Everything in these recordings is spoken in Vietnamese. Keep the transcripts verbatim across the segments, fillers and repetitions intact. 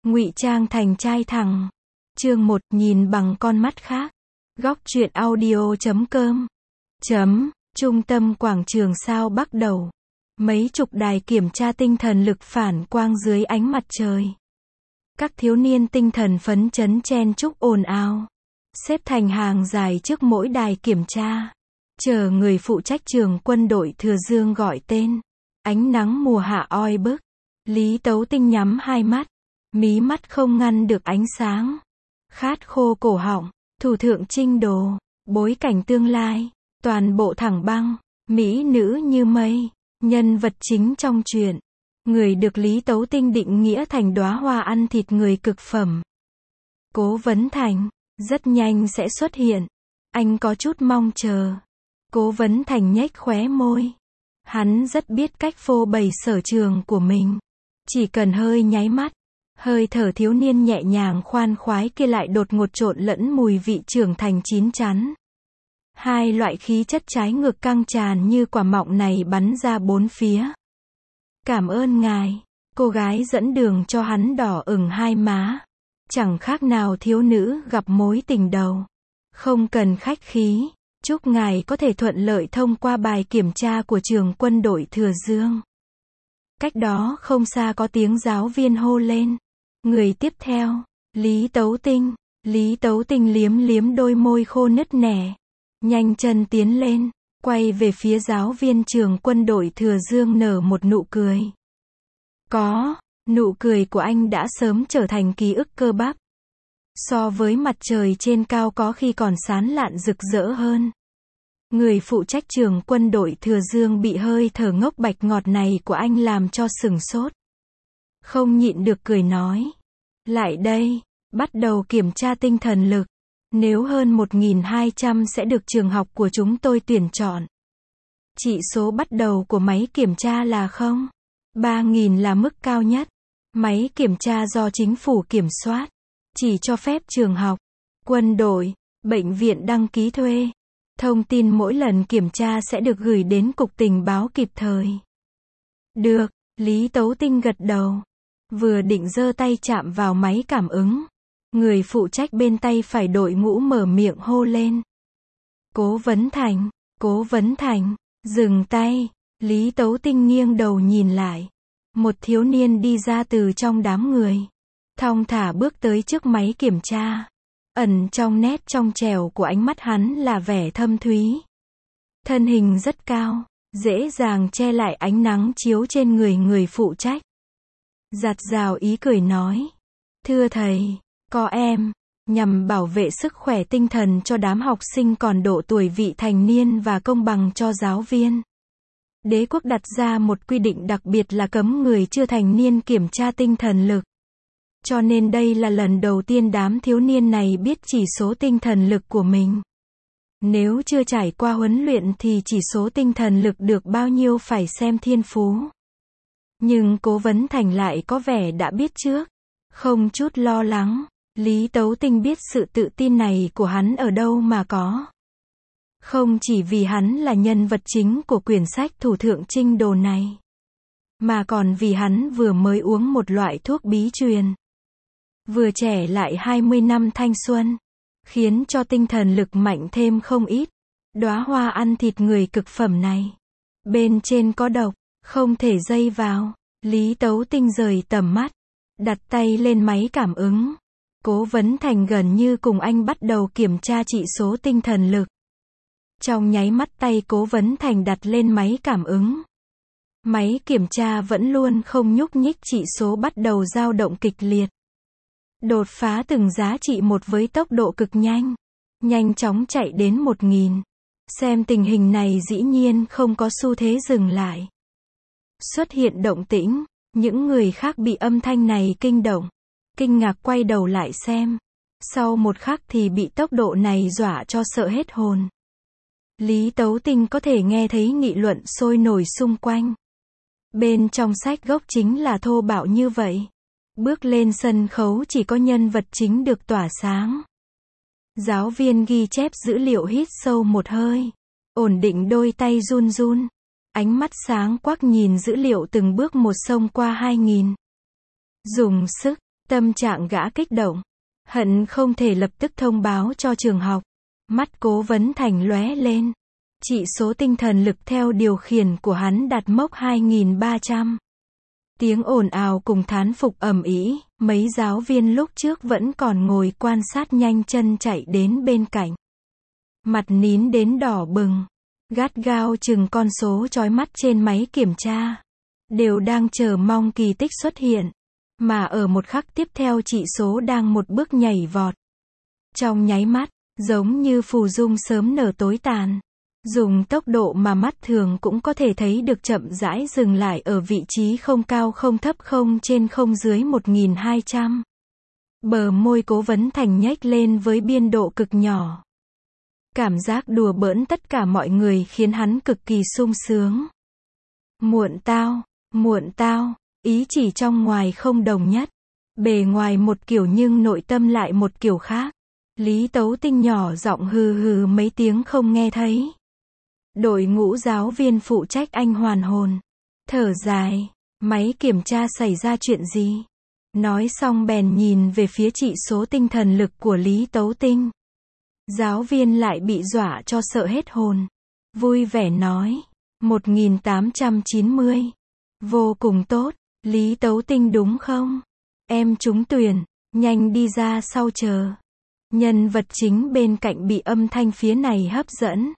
Ngụy trang thành trai thẳng. Chương một, nhìn bằng con mắt khác. Góc truyện audio chấm com. Chấm, trung tâm quảng trường sao Bắc đầu. Mấy chục đài kiểm tra tinh thần lực phản quang dưới ánh mặt trời. Các thiếu niên tinh thần phấn chấn chen chúc ồn ào. Xếp thành hàng dài trước mỗi đài kiểm tra. Chờ người phụ trách trường quân đội Thừa Dương gọi tên. Ánh nắng mùa hạ oi bức. Lý Tấu Tinh nhắm hai mắt. Mí mắt không ngăn được ánh sáng. Khát khô cổ họng. Thủ thượng trinh đồ. Bối cảnh tương lai. Toàn bộ thẳng băng. Mỹ nữ như mây. Nhân vật chính trong truyện. Người được Lý Tấu Tinh định nghĩa thành đóa hoa ăn thịt người cực phẩm. Cố Vấn Thành. Rất nhanh sẽ xuất hiện. Anh có chút mong chờ. Cố Vấn Thành nhếch khóe môi. Hắn rất biết cách phô bày sở trường của mình. Chỉ cần hơi nháy mắt. Hơi thở thiếu niên nhẹ nhàng khoan khoái kia lại đột ngột trộn lẫn mùi vị trưởng thành chín chắn. Hai loại khí chất trái ngược căng tràn như quả mọng này bắn ra bốn phía. Cảm ơn ngài. Cô gái dẫn đường cho hắn đỏ ửng hai má. Chẳng khác nào thiếu nữ gặp mối tình đầu. Không cần khách khí. Chúc ngài có thể thuận lợi thông qua bài kiểm tra của trường quân đội Thừa Dương. Cách đó không xa có tiếng giáo viên hô lên. Người tiếp theo, Lý Tấu Tinh. Lý Tấu Tinh liếm liếm đôi môi khô nứt nẻ. Nhanh chân tiến lên, quay về phía giáo viên trường quân đội Thừa Dương nở một nụ cười. Có, nụ cười của anh đã sớm trở thành ký ức cơ bắp. So với mặt trời trên cao có khi còn sáng lạn rực rỡ hơn. Người phụ trách trường quân đội Thừa Dương bị hơi thở ngốc bạch ngọt này của anh làm cho sửng sốt. Không nhịn được cười nói. Lại đây, bắt đầu kiểm tra tinh thần lực. Nếu hơn một nghìn hai trăm sẽ được trường học của chúng tôi tuyển chọn. Chỉ số bắt đầu của máy kiểm tra là không. ba nghìn là mức cao nhất. Máy kiểm tra do chính phủ kiểm soát. Chỉ cho phép trường học, quân đội, bệnh viện đăng ký thuê. Thông tin mỗi lần kiểm tra sẽ được gửi đến cục tình báo kịp thời. Được, Lý Tấu Tinh gật đầu. Vừa định giơ tay chạm vào máy cảm ứng. Người phụ trách bên tay phải đội ngũ mở miệng hô lên. Cố Vấn Thành, Cố Vấn Thành, dừng tay. Lý Tấu Tinh nghiêng đầu nhìn lại. Một thiếu niên đi ra từ trong đám người. Thong thả bước tới trước máy kiểm tra. Ẩn trong nét trong trẻo của ánh mắt hắn là vẻ thâm thúy. Thân hình rất cao, dễ dàng che lại ánh nắng chiếu trên người người phụ trách. Giạt rào ý cười nói. Thưa thầy, có em, nhằm bảo vệ sức khỏe tinh thần cho đám học sinh còn độ tuổi vị thành niên và công bằng cho giáo viên. Đế quốc đặt ra một quy định đặc biệt là cấm người chưa thành niên kiểm tra tinh thần lực. Cho nên đây là lần đầu tiên đám thiếu niên này biết chỉ số tinh thần lực của mình. Nếu chưa trải qua huấn luyện thì chỉ số tinh thần lực được bao nhiêu phải xem thiên phú. Nhưng Cố Vấn Thành lại có vẻ đã biết trước. Không chút lo lắng. Lý Tấu Tinh biết sự tự tin này của hắn ở đâu mà có. Không chỉ vì hắn là nhân vật chính của quyển sách Thủ thượng trinh đồ này. Mà còn vì hắn vừa mới uống một loại thuốc bí truyền. Vừa trẻ lại hai mươi năm thanh xuân. Khiến cho tinh thần lực mạnh thêm không ít. Đóa hoa ăn thịt người cực phẩm này. Bên trên có độc. Không thể dây vào. Lý Tấu Tinh rời tầm mắt. Đặt tay lên máy cảm ứng. Cố Vấn Thành gần như cùng anh bắt đầu kiểm tra chỉ số tinh thần lực. Trong nháy mắt tay Cố Vấn Thành đặt lên máy cảm ứng. Máy kiểm tra vẫn luôn không nhúc nhích, chỉ số bắt đầu dao động kịch liệt. Đột phá từng giá trị một với tốc độ cực nhanh. Nhanh chóng chạy đến một nghìn. Xem tình hình này dĩ nhiên không có xu thế dừng lại. Xuất hiện động tĩnh. Những người khác bị âm thanh này kinh động. Kinh ngạc quay đầu lại xem. Sau một khắc thì bị tốc độ này dọa cho sợ hết hồn. Lý Tấu Tinh có thể nghe thấy nghị luận sôi nổi xung quanh. Bên trong sách gốc chính là thô bạo như vậy. Bước lên sân khấu chỉ có nhân vật chính được tỏa sáng. Giáo viên ghi chép dữ liệu hít sâu một hơi. Ổn định đôi tay run run. Ánh mắt sáng quắc nhìn dữ liệu từng bước một xông qua hai nghìn. Dùng sức, Tâm trạng gã kích động, hận không thể lập tức thông báo cho trường học. Mắt Cố Vấn Thành lóe lên. Chỉ số tinh thần lực theo điều khiển của hắn đạt mốc hai nghìn ba trăm. Tiếng ồn ào cùng thán phục ầm ĩ, mấy giáo viên lúc trước vẫn còn ngồi quan sát nhanh chân chạy đến bên cạnh. Mặt nín đến đỏ bừng, gắt gao chừng con số chói mắt trên máy kiểm tra. Đều đang chờ mong kỳ tích xuất hiện. Mà ở một khắc tiếp theo chỉ số đang một bước nhảy vọt. Trong nháy mắt, giống như phù dung sớm nở tối tàn. Dùng tốc độ mà mắt thường cũng có thể thấy được chậm rãi dừng lại ở vị trí không cao không thấp không trên không dưới một nghìn hai trăm. Bờ môi Cố Vấn Thành nhếch lên với biên độ cực nhỏ. Cảm giác đùa bỡn tất cả mọi người khiến hắn cực kỳ sung sướng. Muộn tao, muộn tao, ý chỉ trong ngoài không đồng nhất. Bề ngoài một kiểu nhưng nội tâm lại một kiểu khác. Lý Tấu Tinh nhỏ giọng hừ hừ mấy tiếng không nghe thấy. Đội ngũ giáo viên phụ trách anh hoàn hồn. Thở dài, máy kiểm tra xảy ra chuyện gì? Nói xong bèn nhìn về phía chỉ số tinh thần lực của Lý Tấu Tinh. Giáo viên lại bị dọa cho sợ hết hồn. Vui vẻ nói, một nghìn tám trăm chín mươi. Vô cùng tốt, Lý Tấu Tinh đúng không? Em trúng tuyển, nhanh đi ra sau chờ. Nhân vật chính bên cạnh bị âm thanh phía này hấp dẫn.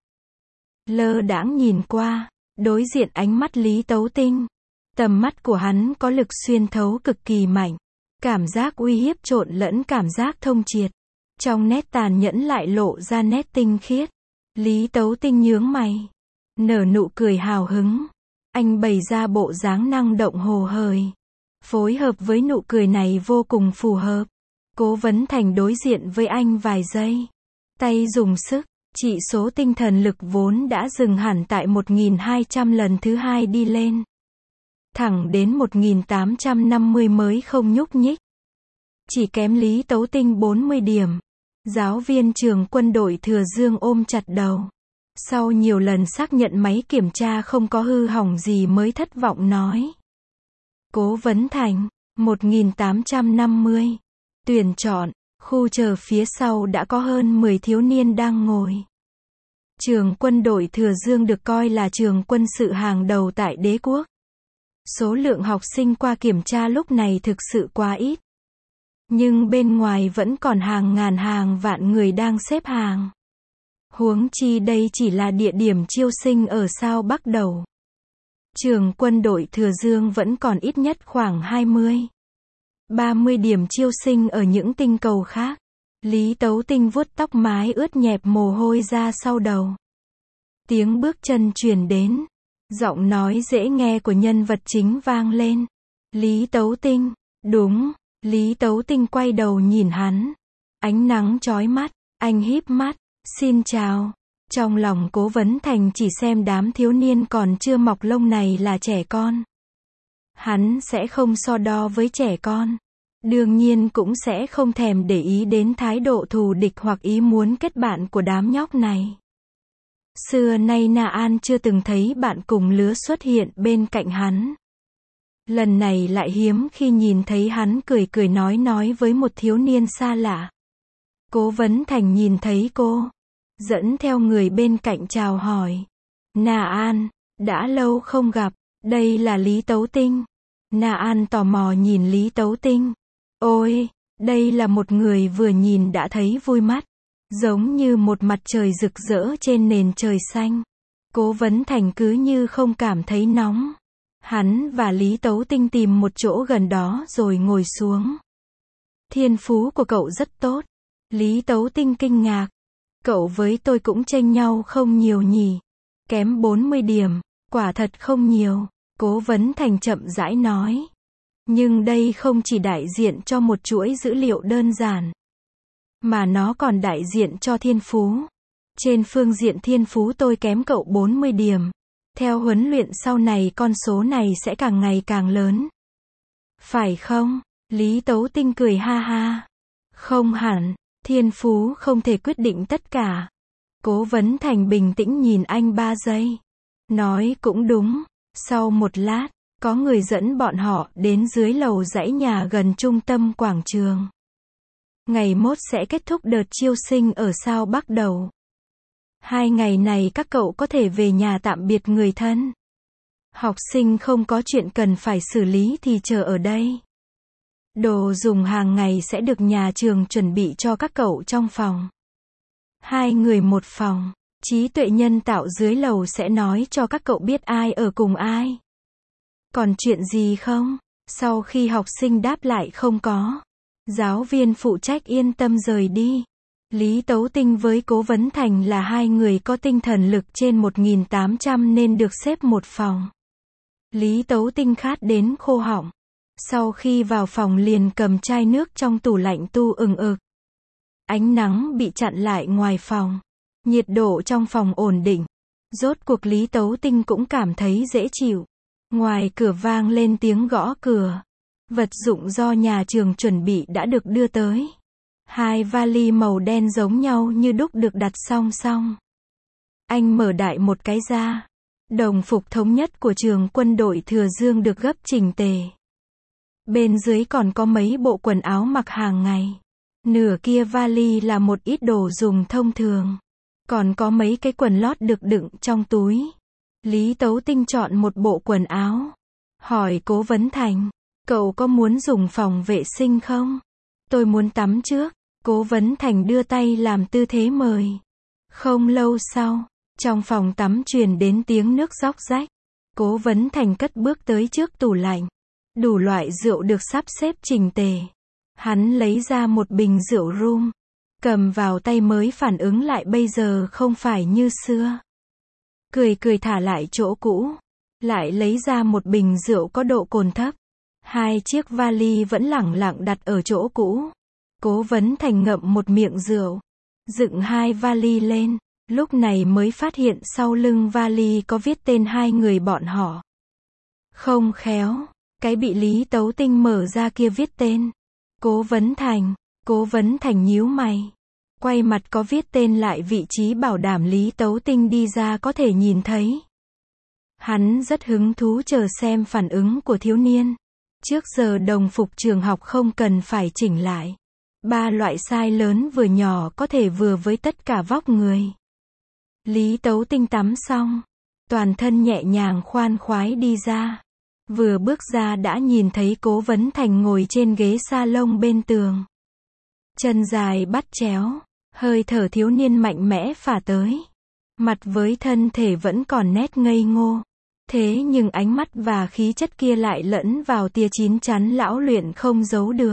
Lơ đãng nhìn qua, đối diện ánh mắt Lý Tấu Tinh. Tầm mắt của hắn có lực xuyên thấu cực kỳ mạnh. Cảm giác uy hiếp trộn lẫn cảm giác thông triệt. Trong nét tàn nhẫn lại lộ ra nét tinh khiết. Lý Tấu Tinh nhướng mày. Nở nụ cười hào hứng. Anh bày ra bộ dáng năng động hồ hởi. Phối hợp với nụ cười này vô cùng phù hợp. Cố Vấn Thành đối diện với anh vài giây. Tay dùng sức. Chỉ số tinh thần lực vốn đã dừng hẳn tại một nghìn hai trăm lần thứ hai đi lên. Thẳng đến một nghìn tám trăm năm mươi mới không nhúc nhích. Chỉ kém Lý Tấu Tinh bốn mươi điểm. Giáo viên trường quân đội Thừa Dương ôm chặt đầu. Sau nhiều lần xác nhận máy kiểm tra không có hư hỏng gì mới thất vọng nói. Cố Vấn Thành, một nghìn tám trăm năm mươi. Tuyển chọn. Khu chờ phía sau đã có hơn mười thiếu niên đang ngồi. Trường quân đội Thừa Dương được coi là trường quân sự hàng đầu tại đế quốc. Số lượng học sinh qua kiểm tra lúc này thực sự quá ít. Nhưng bên ngoài vẫn còn hàng ngàn hàng vạn người đang xếp hàng. Huống chi đây chỉ là địa điểm chiêu sinh ở sao Bắc Đầu. Trường quân đội Thừa Dương vẫn còn ít nhất khoảng hai mươi, ba mươi điểm chiêu sinh ở những tinh cầu khác. Lý Tấu Tinh vuốt tóc mái ướt nhẹp mồ hôi ra sau đầu. Tiếng bước chân truyền đến. Giọng nói dễ nghe của nhân vật chính vang lên. Lý Tấu Tinh, đúng. Lý Tấu Tinh quay đầu nhìn hắn. Ánh nắng chói mắt, anh híp mắt. Xin chào. Trong lòng Cố Vấn Thành chỉ xem đám thiếu niên còn chưa mọc lông này là trẻ con. Hắn sẽ không so đo với trẻ con. Đương nhiên cũng sẽ không thèm để ý đến thái độ thù địch hoặc ý muốn kết bạn của đám nhóc này. Xưa nay Na An chưa từng thấy bạn cùng lứa xuất hiện bên cạnh hắn. Lần này lại hiếm khi nhìn thấy hắn cười cười nói nói với một thiếu niên xa lạ. Cố Vấn Thành nhìn thấy cô, dẫn theo người bên cạnh chào hỏi. Na An, đã lâu không gặp, đây là Lý Tấu Tinh. Na An tò mò nhìn Lý Tấu Tinh. Ôi, đây là một người vừa nhìn đã thấy vui mắt. Giống như một mặt trời rực rỡ trên nền trời xanh. Cố Vấn Thành cứ như không cảm thấy nóng. Hắn và Lý Tấu Tinh tìm một chỗ gần đó rồi ngồi xuống. Thiên phú của cậu rất tốt. Lý Tấu Tinh kinh ngạc. Cậu với tôi cũng chênh nhau không nhiều nhỉ. Kém bốn mươi điểm, quả thật không nhiều. Cố Vấn Thành chậm rãi nói. Nhưng đây không chỉ đại diện cho một chuỗi dữ liệu đơn giản. Mà nó còn đại diện cho thiên phú. Trên phương diện thiên phú tôi kém cậu bốn mươi điểm. Theo huấn luyện sau này con số này sẽ càng ngày càng lớn. Phải không? Lý Tấu Tinh cười ha ha. Không hẳn, thiên phú không thể quyết định tất cả. Cố Vấn Thành bình tĩnh nhìn anh ba giây. Nói cũng đúng. Sau một lát, có người dẫn bọn họ đến dưới lầu dãy nhà gần trung tâm quảng trường. Ngày mốt sẽ kết thúc đợt chiêu sinh ở sao Bắc Đầu. Hai ngày này các cậu có thể về nhà tạm biệt người thân. Học sinh không có chuyện cần phải xử lý thì chờ ở đây. Đồ dùng hàng ngày sẽ được nhà trường chuẩn bị cho các cậu trong phòng. Hai người một phòng. Trí tuệ nhân tạo dưới lầu sẽ nói cho các cậu biết ai ở cùng ai. Còn chuyện gì không? Sau khi học sinh đáp lại không có, giáo viên phụ trách yên tâm rời đi. Lý Tấu Tinh với Cố Vấn Thành là hai người có tinh thần lực trên một nghìn tám trăm nên được xếp một phòng. Lý Tấu Tinh khát đến khô họng. Sau khi vào phòng liền cầm chai nước trong tủ lạnh tu ừng ực. Ánh nắng bị chặn lại ngoài phòng. Nhiệt độ trong phòng ổn định. Rốt cuộc Lý Tấu Tinh cũng cảm thấy dễ chịu. Ngoài cửa vang lên tiếng gõ cửa. Vật dụng do nhà trường chuẩn bị đã được đưa tới. Hai vali màu đen giống nhau như đúc được đặt song song. Anh mở đại một cái ra. Đồng phục thống nhất của trường quân đội Thừa Dương được gấp chỉnh tề. Bên dưới còn có mấy bộ quần áo mặc hàng ngày. Nửa kia vali là một ít đồ dùng thông thường. Còn có mấy cái quần lót được đựng trong túi. Lý Tấu Tinh chọn một bộ quần áo. Hỏi Cố Vấn Thành, cậu có muốn dùng phòng vệ sinh không? Tôi muốn tắm trước. Cố Vấn Thành đưa tay làm tư thế mời. Không lâu sau, trong phòng tắm truyền đến tiếng nước róc rách. Cố Vấn Thành cất bước tới trước tủ lạnh. Đủ loại rượu được sắp xếp chỉnh tề. Hắn lấy ra một bình rượu rum. Cầm vào tay mới phản ứng lại bây giờ không phải như xưa. Cười cười thả lại chỗ cũ. Lại lấy ra một bình rượu có độ cồn thấp. Hai chiếc vali vẫn lẳng lặng đặt ở chỗ cũ. Cố Vấn Thành ngậm một miệng rượu. Dựng hai vali lên. Lúc này mới phát hiện sau lưng vali có viết tên hai người bọn họ. Không khéo. Cái bị Lý Tấu Tinh mở ra kia viết tên. Cố Vấn Thành. Cố Vấn Thành nhíu mày. Quay mặt có viết tên lại vị trí bảo đảm Lý Tấu Tinh đi ra có thể nhìn thấy. Hắn rất hứng thú chờ xem phản ứng của thiếu niên. Trước giờ đồng phục trường học không cần phải chỉnh lại. Ba loại size lớn vừa nhỏ có thể vừa với tất cả vóc người. Lý Tấu Tinh tắm xong. Toàn thân nhẹ nhàng khoan khoái đi ra. Vừa bước ra đã nhìn thấy Cố Vấn Thành ngồi trên ghế salon bên tường. Chân dài bắt chéo. Hơi thở thiếu niên mạnh mẽ phả tới. Mặt với thân thể vẫn còn nét ngây ngô. Thế nhưng ánh mắt và khí chất kia lại lẫn vào tia chín chắn lão luyện không giấu được.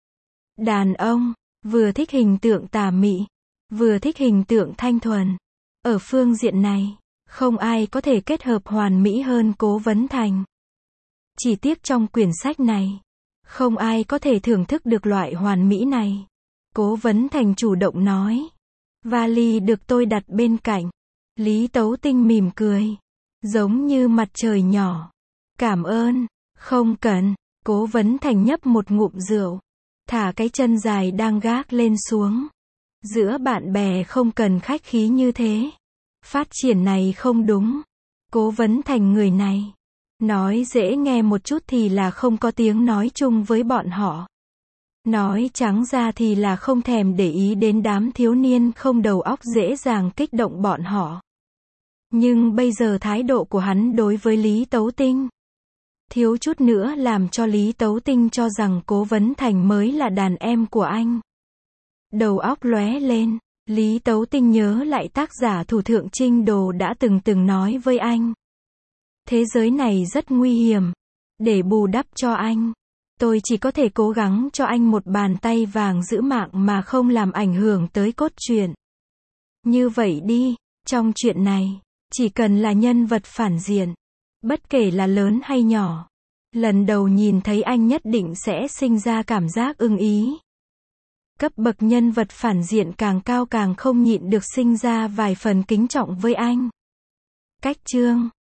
Đàn ông, vừa thích hình tượng tà mị, vừa thích hình tượng thanh thuần. Ở phương diện này, không ai có thể kết hợp hoàn mỹ hơn Cố Vấn Thành. Chỉ tiếc trong quyển sách này, không ai có thể thưởng thức được loại hoàn mỹ này. Cố Vấn Thành chủ động nói. Vali được tôi đặt bên cạnh. Lý Tấu Tinh mỉm cười. Giống như mặt trời nhỏ. Cảm ơn. Không cần. Cố Vấn Thành nhấp một ngụm rượu. Thả cái chân dài đang gác lên xuống. Giữa bạn bè không cần khách khí như thế. Phát triển này không đúng. Cố Vấn Thành người này. Nói dễ nghe một chút thì là không có tiếng nói chung với bọn họ. Nói trắng ra thì là không thèm để ý đến đám thiếu niên không đầu óc dễ dàng kích động bọn họ. Nhưng bây giờ thái độ của hắn đối với Lý Tấu Tinh, thiếu chút nữa làm cho Lý Tấu Tinh cho rằng Cố Vấn Thành mới là đàn em của anh. Đầu óc lóe lên, Lý Tấu Tinh nhớ lại tác giả Thủ Thượng Trinh Đồ đã từng từng nói với anh. Thế giới này rất nguy hiểm. Để bù đắp cho anh, tôi chỉ có thể cố gắng cho anh một bàn tay vàng giữ mạng mà không làm ảnh hưởng tới cốt truyện. Như vậy đi, trong chuyện này, chỉ cần là nhân vật phản diện, bất kể là lớn hay nhỏ, lần đầu nhìn thấy anh nhất định sẽ sinh ra cảm giác ưng ý. Cấp bậc nhân vật phản diện càng cao càng không nhịn được sinh ra vài phần kính trọng với anh. Cách chương